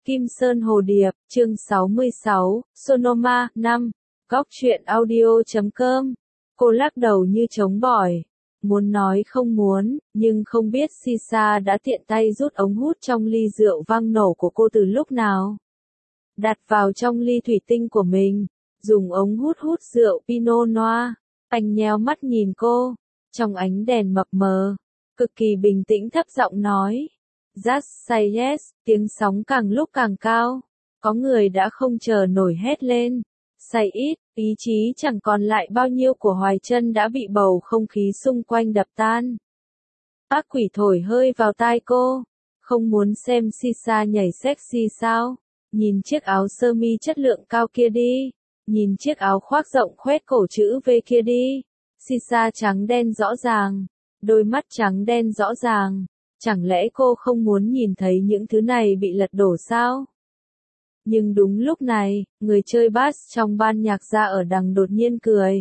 Kim Sơn Hồ Điệp, chương 66, Sonoma, 5. Góc truyện audio.com. Cô lắc đầu như trống bỏi. Muốn nói không muốn, nhưng không biết Sisa đã tiện tay rút ống hút trong ly rượu vang nổ của cô từ lúc nào. Đặt vào trong ly thủy tinh của mình, dùng ống hút hút rượu Pinot Noir. Anh nheo mắt nhìn cô, trong ánh đèn mập mờ, cực kỳ bình tĩnh thấp giọng nói. Just say yes, tiếng sóng càng lúc càng cao. Có người đã không chờ nổi hét lên. Say it, ý chí chẳng còn lại bao nhiêu của Hoài Trân đã bị bầu không khí xung quanh đập tan. Ác quỷ thổi hơi vào tai cô. Không muốn xem Sisa nhảy sexy sao? Nhìn chiếc áo sơ mi chất lượng cao kia đi. Nhìn chiếc áo khoác rộng khoét cổ chữ V kia đi. Sisa trắng đen rõ ràng. Đôi mắt trắng đen rõ ràng. Chẳng lẽ cô không muốn nhìn thấy những thứ này bị lật đổ sao? Nhưng đúng lúc này, người chơi bass trong ban nhạc ra ở đằng đột nhiên cười.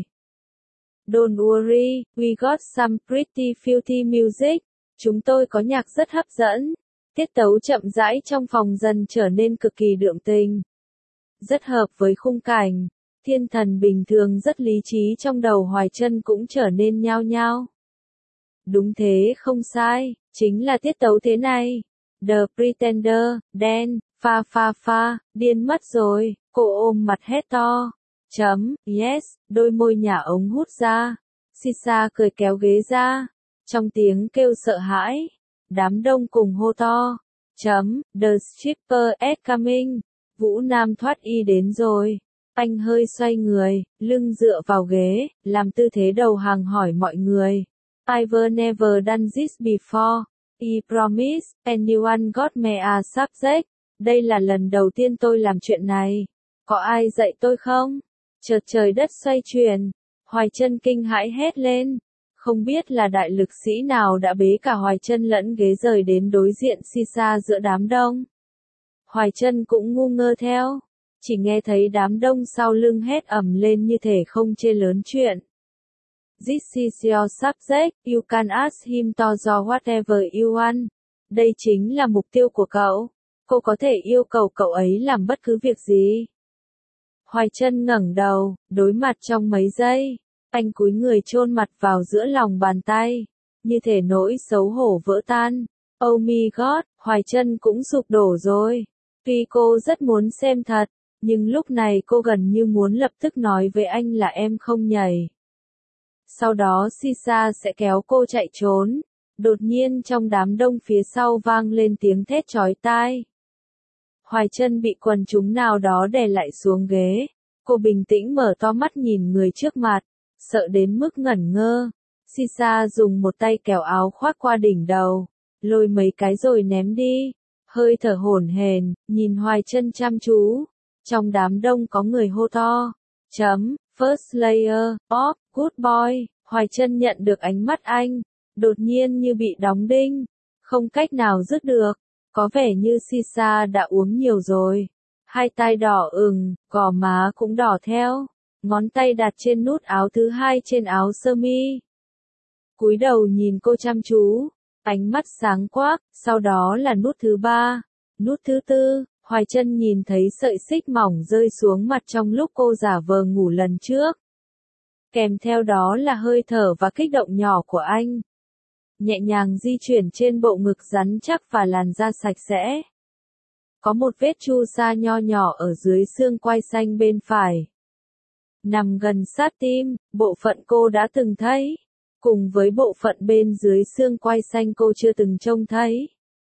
Don't worry, we got some pretty filthy music. Chúng tôi có nhạc rất hấp dẫn. Tiết tấu chậm rãi trong phòng dần trở nên cực kỳ đượm tình. Rất hợp với khung cảnh. Thiên thần bình thường rất lý trí trong đầu Hoài Trân cũng trở nên nhao nhao. Đúng thế, không sai, chính là tiết tấu thế này. The Pretender, đen, pha, điên mất rồi, cô ôm mặt hét to. Yes, đôi môi nhả ống hút ra. Sisa cười kéo ghế ra. Trong tiếng kêu sợ hãi, đám đông cùng hô to. The stripper is coming. Vũ Nam thoát y đến rồi. Anh hơi xoay người, lưng dựa vào ghế, làm tư thế đầu hàng hỏi mọi người. I've never done this before. I promise, anyone got me a subject? Đây là lần đầu tiên tôi làm chuyện này. Có ai dạy tôi không? Chợt trời đất xoay chuyển. Hoài Trân kinh hãi hét lên. Không biết là đại lực sĩ nào đã bế cả Hoài Trân lẫn ghế rời đến đối diện Sisa giữa đám đông. Hoài Trân cũng ngu ngơ theo. Chỉ nghe thấy đám đông sau lưng hét ầm lên như thể không chê lớn chuyện. This is your subject, you can ask him to do whatever you want. Đây chính là mục tiêu của cậu. Cô có thể yêu cầu cậu ấy làm bất cứ việc gì. Hoài Trân ngẩng đầu, đối mặt trong mấy giây. Anh cúi người chôn mặt vào giữa lòng bàn tay. Như thể nỗi xấu hổ vỡ tan. Oh my god, Hoài Trân cũng sụp đổ rồi. Tuy cô rất muốn xem thật, nhưng lúc này cô gần như muốn lập tức nói với anh là em không nhảy. Sau đó Sisa sẽ kéo cô chạy trốn. Đột nhiên trong đám đông phía sau vang lên tiếng thét chói tai. Hoài Trân bị quần chúng nào đó đè lại xuống ghế. Cô bình tĩnh mở to mắt nhìn người trước mặt, sợ đến mức ngẩn ngơ. Sisa dùng một tay kéo áo khoác qua đỉnh đầu, lôi mấy cái rồi ném đi. Hơi thở hổn hển, nhìn Hoài Trân chăm chú. Trong đám đông có người hô to. First layer, pop, good boy. Hoài Trân nhận được ánh mắt anh. Đột nhiên như bị đóng đinh. Không cách nào dứt được. Có vẻ như Sisa đã uống nhiều rồi. Hai tay đỏ ửng, gò má cũng đỏ theo. Ngón tay đặt trên nút áo thứ hai trên áo sơ mi. Cúi đầu nhìn cô chăm chú. Ánh mắt sáng quắc, sau đó là nút thứ ba. Nút thứ tư. Hoài Trân nhìn thấy sợi xích mỏng rơi xuống mặt trong lúc cô giả vờ ngủ lần trước. Kèm theo đó là hơi thở và kích động nhỏ của anh. Nhẹ nhàng di chuyển trên bộ ngực rắn chắc và làn da sạch sẽ. Có một vết chu sa nho nhỏ ở dưới xương quai xanh bên phải. Nằm gần sát tim, bộ phận cô đã từng thấy. Cùng với bộ phận bên dưới xương quai xanh cô chưa từng trông thấy.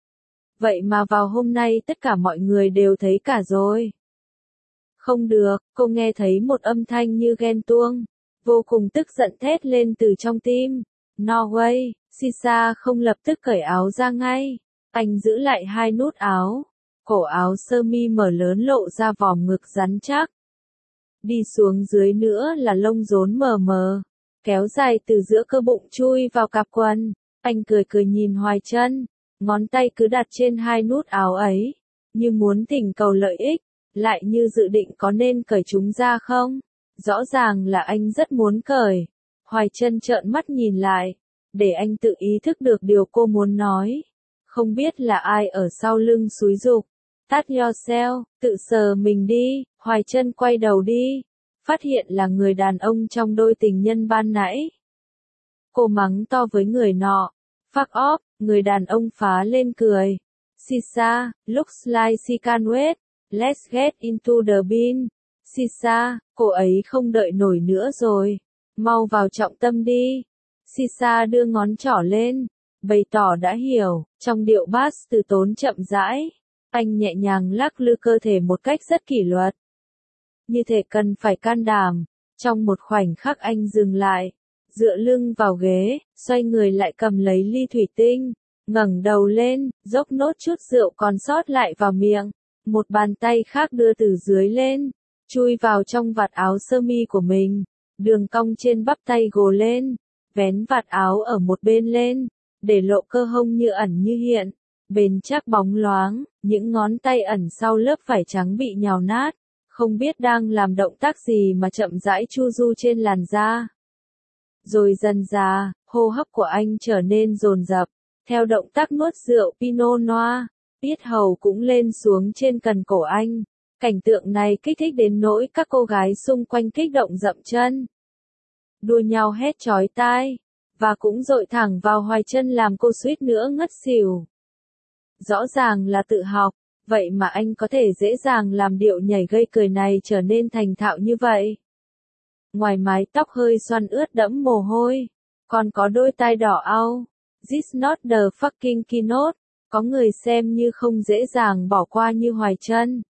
Vậy mà vào hôm nay tất cả mọi người đều thấy cả rồi. Không được, cô nghe thấy một âm thanh như ghen tuông. Vô cùng tức giận thét lên từ trong tim. No way, Sisa không lập tức cởi áo ra ngay. Anh giữ lại hai nút áo. Cổ áo sơ mi mở lớn lộ ra vòm ngực rắn chắc. Đi xuống dưới nữa là lông rốn mờ mờ. Kéo dài từ giữa cơ bụng chui vào cặp quần. Anh cười cười nhìn Hoài Trân. Ngón tay cứ đặt trên hai nút áo ấy. Như muốn thỉnh cầu lợi ích. Lại như dự định có nên cởi chúng ra không? Rõ ràng là anh rất muốn cởi. Hoài Trân trợn mắt nhìn lại. Để anh tự ý thức được điều cô muốn nói. Không biết là ai ở sau lưng xúi giục. Touch yourself, tự sờ mình đi, Hoài Chân quay đầu đi, phát hiện là người đàn ông trong đôi tình nhân ban nãy. Cô mắng to với người nọ, fuck off, người đàn ông phá lên cười. Sisa, looks like she can wait, let's get into the bin. Sisa, cô ấy không đợi nổi nữa rồi, mau vào trọng tâm đi. Sisa đưa ngón trỏ lên, bày tỏ đã hiểu, trong điệu bass từ tốn chậm rãi. Anh nhẹ nhàng lắc lư cơ thể một cách rất kỷ luật. Như thể cần phải can đảm. Trong một khoảnh khắc anh dừng lại, dựa lưng vào ghế, xoay người lại cầm lấy ly thủy tinh, ngẩng đầu lên, dốc nốt chút rượu còn sót lại vào miệng. Một bàn tay khác đưa từ dưới lên, chui vào trong vạt áo sơ mi của mình. Đường cong trên bắp tay gồ lên, vén vạt áo ở một bên lên, để lộ cơ hông như ẩn như hiện. Bền chắc bóng loáng, những ngón tay ẩn sau lớp vải trắng bị nhào nát, không biết đang làm động tác gì mà chậm rãi chu du trên làn da. Rồi dần dà, hô hấp của anh trở nên dồn dập, theo động tác nuốt rượu Pinot Noir, yết hầu cũng lên xuống trên cần cổ anh. Cảnh tượng này kích thích đến nỗi các cô gái xung quanh kích động dậm chân, đua nhau hét chói tai, và cũng dội thẳng vào Hoài Chân làm cô suýt nữa ngất xỉu. Rõ ràng là tự học, vậy mà anh có thể dễ dàng làm điệu nhảy gây cười này trở nên thành thạo như vậy. Ngoài mái tóc hơi xoăn ướt đẫm mồ hôi, còn có đôi tai đỏ au. This not the fucking keynote. Có người xem như không dễ dàng bỏ qua như Hoài Chân.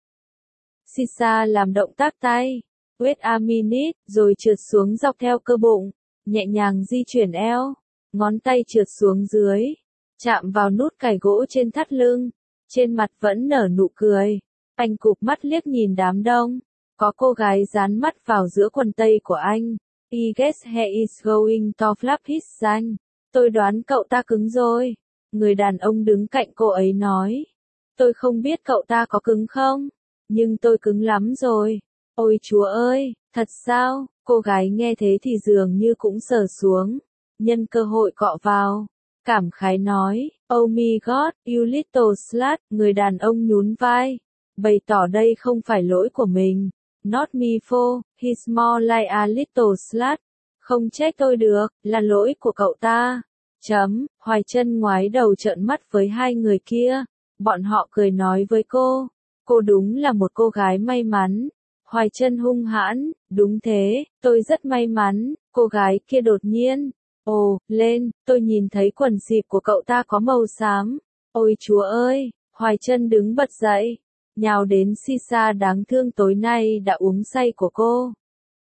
Sisa làm động tác tay, wait a minute, rồi trượt xuống dọc theo cơ bụng, nhẹ nhàng di chuyển eo, ngón tay trượt xuống dưới, chạm vào nút cài gỗ trên thắt lưng, trên mặt vẫn nở nụ cười. Anh cụp mắt liếc nhìn đám đông, có cô gái dán mắt vào giữa quần tây của anh. I guess he is going to flap his danh. Tôi đoán cậu ta cứng rồi. Người đàn ông đứng cạnh cô ấy nói. Tôi không biết cậu ta có cứng không, nhưng tôi cứng lắm rồi. Ôi chúa ơi, thật sao? Cô gái nghe thế thì dường như cũng sờ xuống, nhân cơ hội cọ vào. Cảm khái nói, oh my god, you little slut. Người đàn ông nhún vai, bày tỏ đây không phải lỗi của mình. Not me for, he's more like a little slut. Không trách tôi được, là lỗi của cậu ta. Hoài Chân ngoái đầu trợn mắt với hai người kia. Bọn họ cười nói với cô đúng là một cô gái may mắn. Hoài Chân hung hãn, đúng thế, tôi rất may mắn. Cô gái kia đột nhiên, ồ, lên, tôi nhìn thấy quần xịp của cậu ta có màu xám. Ôi chúa ơi, Hoài Chân đứng bật dậy, nhào đến Sisa đáng thương tối nay đã uống say của cô.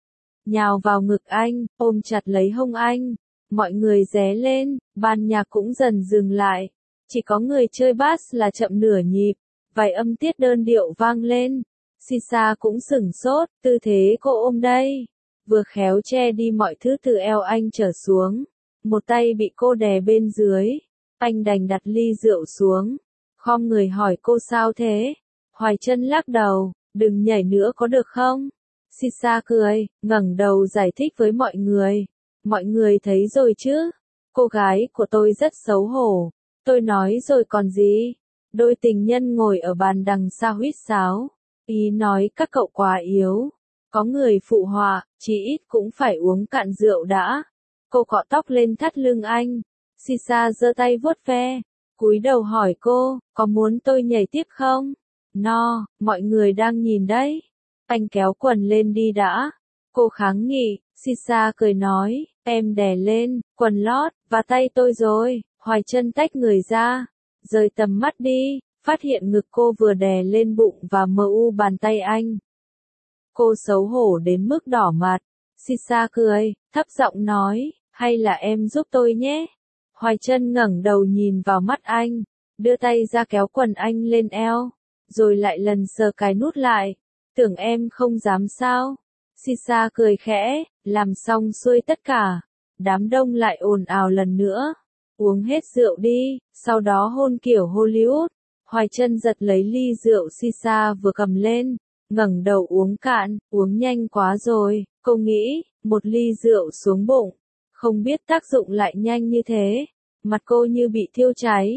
Nhào vào ngực anh, ôm chặt lấy hông anh. Mọi người ré lên, ban nhạc cũng dần dừng lại. Chỉ có người chơi bass là chậm nửa nhịp, vài âm tiết đơn điệu vang lên. Sisa cũng sửng sốt, tư thế cô ôm đây, vừa khéo che đi mọi thứ từ eo anh trở xuống. Một tay bị cô đè bên dưới, anh đành đặt ly rượu xuống, khom người hỏi cô sao thế. Hoài Chân lắc đầu, đừng nhảy nữa có được không? Sisa cười, ngẩng đầu giải thích với mọi người. Mọi người thấy rồi chứ? Cô gái của tôi rất xấu hổ. Tôi nói rồi còn gì? Đôi tình nhân ngồi ở bàn đằng xa huýt sáo. Ý nói các cậu quá yếu. Có người phụ họa, chí ít cũng phải uống cạn rượu đã. Cô cọ tóc lên thắt lưng anh. Sisa giơ tay vuốt ve, cúi đầu hỏi cô, có muốn tôi nhảy tiếp không? No, mọi người đang nhìn đấy. Anh kéo quần lên đi đã. Cô kháng nghị, Sisa cười nói, em đè lên, quần lót, và tay tôi rồi. Hoài Chân tách người ra, rời tầm mắt đi, phát hiện ngực cô vừa đè lên bụng và mờ u bàn tay anh. Cô xấu hổ đến mức đỏ mặt. Sisa cười, thấp giọng nói, hay là em giúp tôi nhé. Hoài Chân ngẩng đầu nhìn vào mắt anh, đưa tay ra kéo quần anh lên eo, rồi lại lần sờ cái nút lại. Tưởng em không dám sao? Sisa cười khẽ, làm xong xuôi tất cả. Đám đông lại ồn ào lần nữa. Uống hết rượu đi, sau đó hôn kiểu Hollywood. Hoài Chân giật lấy ly rượu Sisa vừa cầm lên, ngẩng đầu uống cạn, uống nhanh quá rồi, cô nghĩ, một ly rượu xuống bụng, không biết tác dụng lại nhanh như thế. Mặt cô như bị thiêu cháy,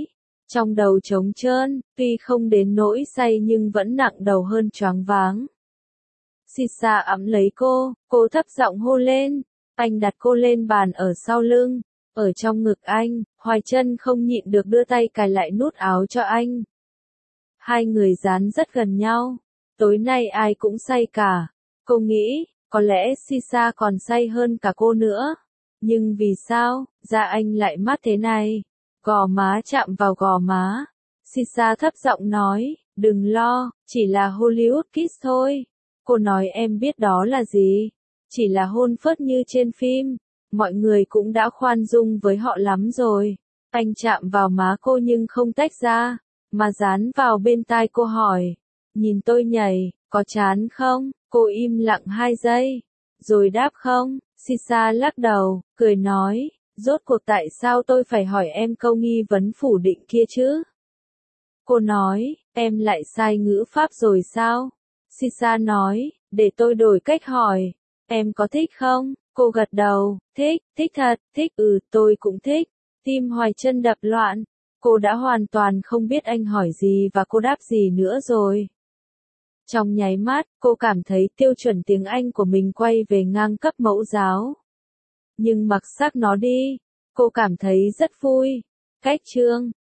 Trong đầu trống trơn, tuy không đến nỗi say nhưng vẫn nặng đầu hơn choáng váng. Sisa ẵm lấy cô thấp giọng hô lên. Anh đặt cô lên bàn ở sau lưng, ở trong ngực anh, Hoài Chân không nhịn được đưa tay cài lại nút áo cho anh. Hai người dán rất gần nhau, tối nay ai cũng say cả. Cô nghĩ, có lẽ Sisa còn say hơn cả cô nữa. Nhưng vì sao, da anh lại mát thế này? Gò má chạm vào gò má. Sisa thấp giọng nói, đừng lo, chỉ là Hollywood kiss thôi. Cô nói em biết đó là gì? Chỉ là hôn phớt như trên phim. Mọi người cũng đã khoan dung với họ lắm rồi. Anh chạm vào má cô nhưng không tách ra, mà dán vào bên tai cô hỏi. Nhìn tôi nhảy, có chán không? Cô im lặng 2 giây. Rồi đáp không. Sisa lắc đầu, cười nói. Rốt cuộc tại sao tôi phải hỏi em câu nghi vấn phủ định kia chứ? Cô nói, em lại sai ngữ pháp rồi sao? Sisa nói, để tôi đổi cách hỏi. Em có thích không? Cô gật đầu, thích thật, tôi cũng thích. Tim Hoài Chân đập loạn. Cô đã hoàn toàn không biết anh hỏi gì và cô đáp gì nữa rồi. Trong nháy mắt, cô cảm thấy tiêu chuẩn tiếng Anh của mình quay về ngang cấp mẫu giáo. Nhưng mặc xác nó đi, cô cảm thấy rất vui. Cách chương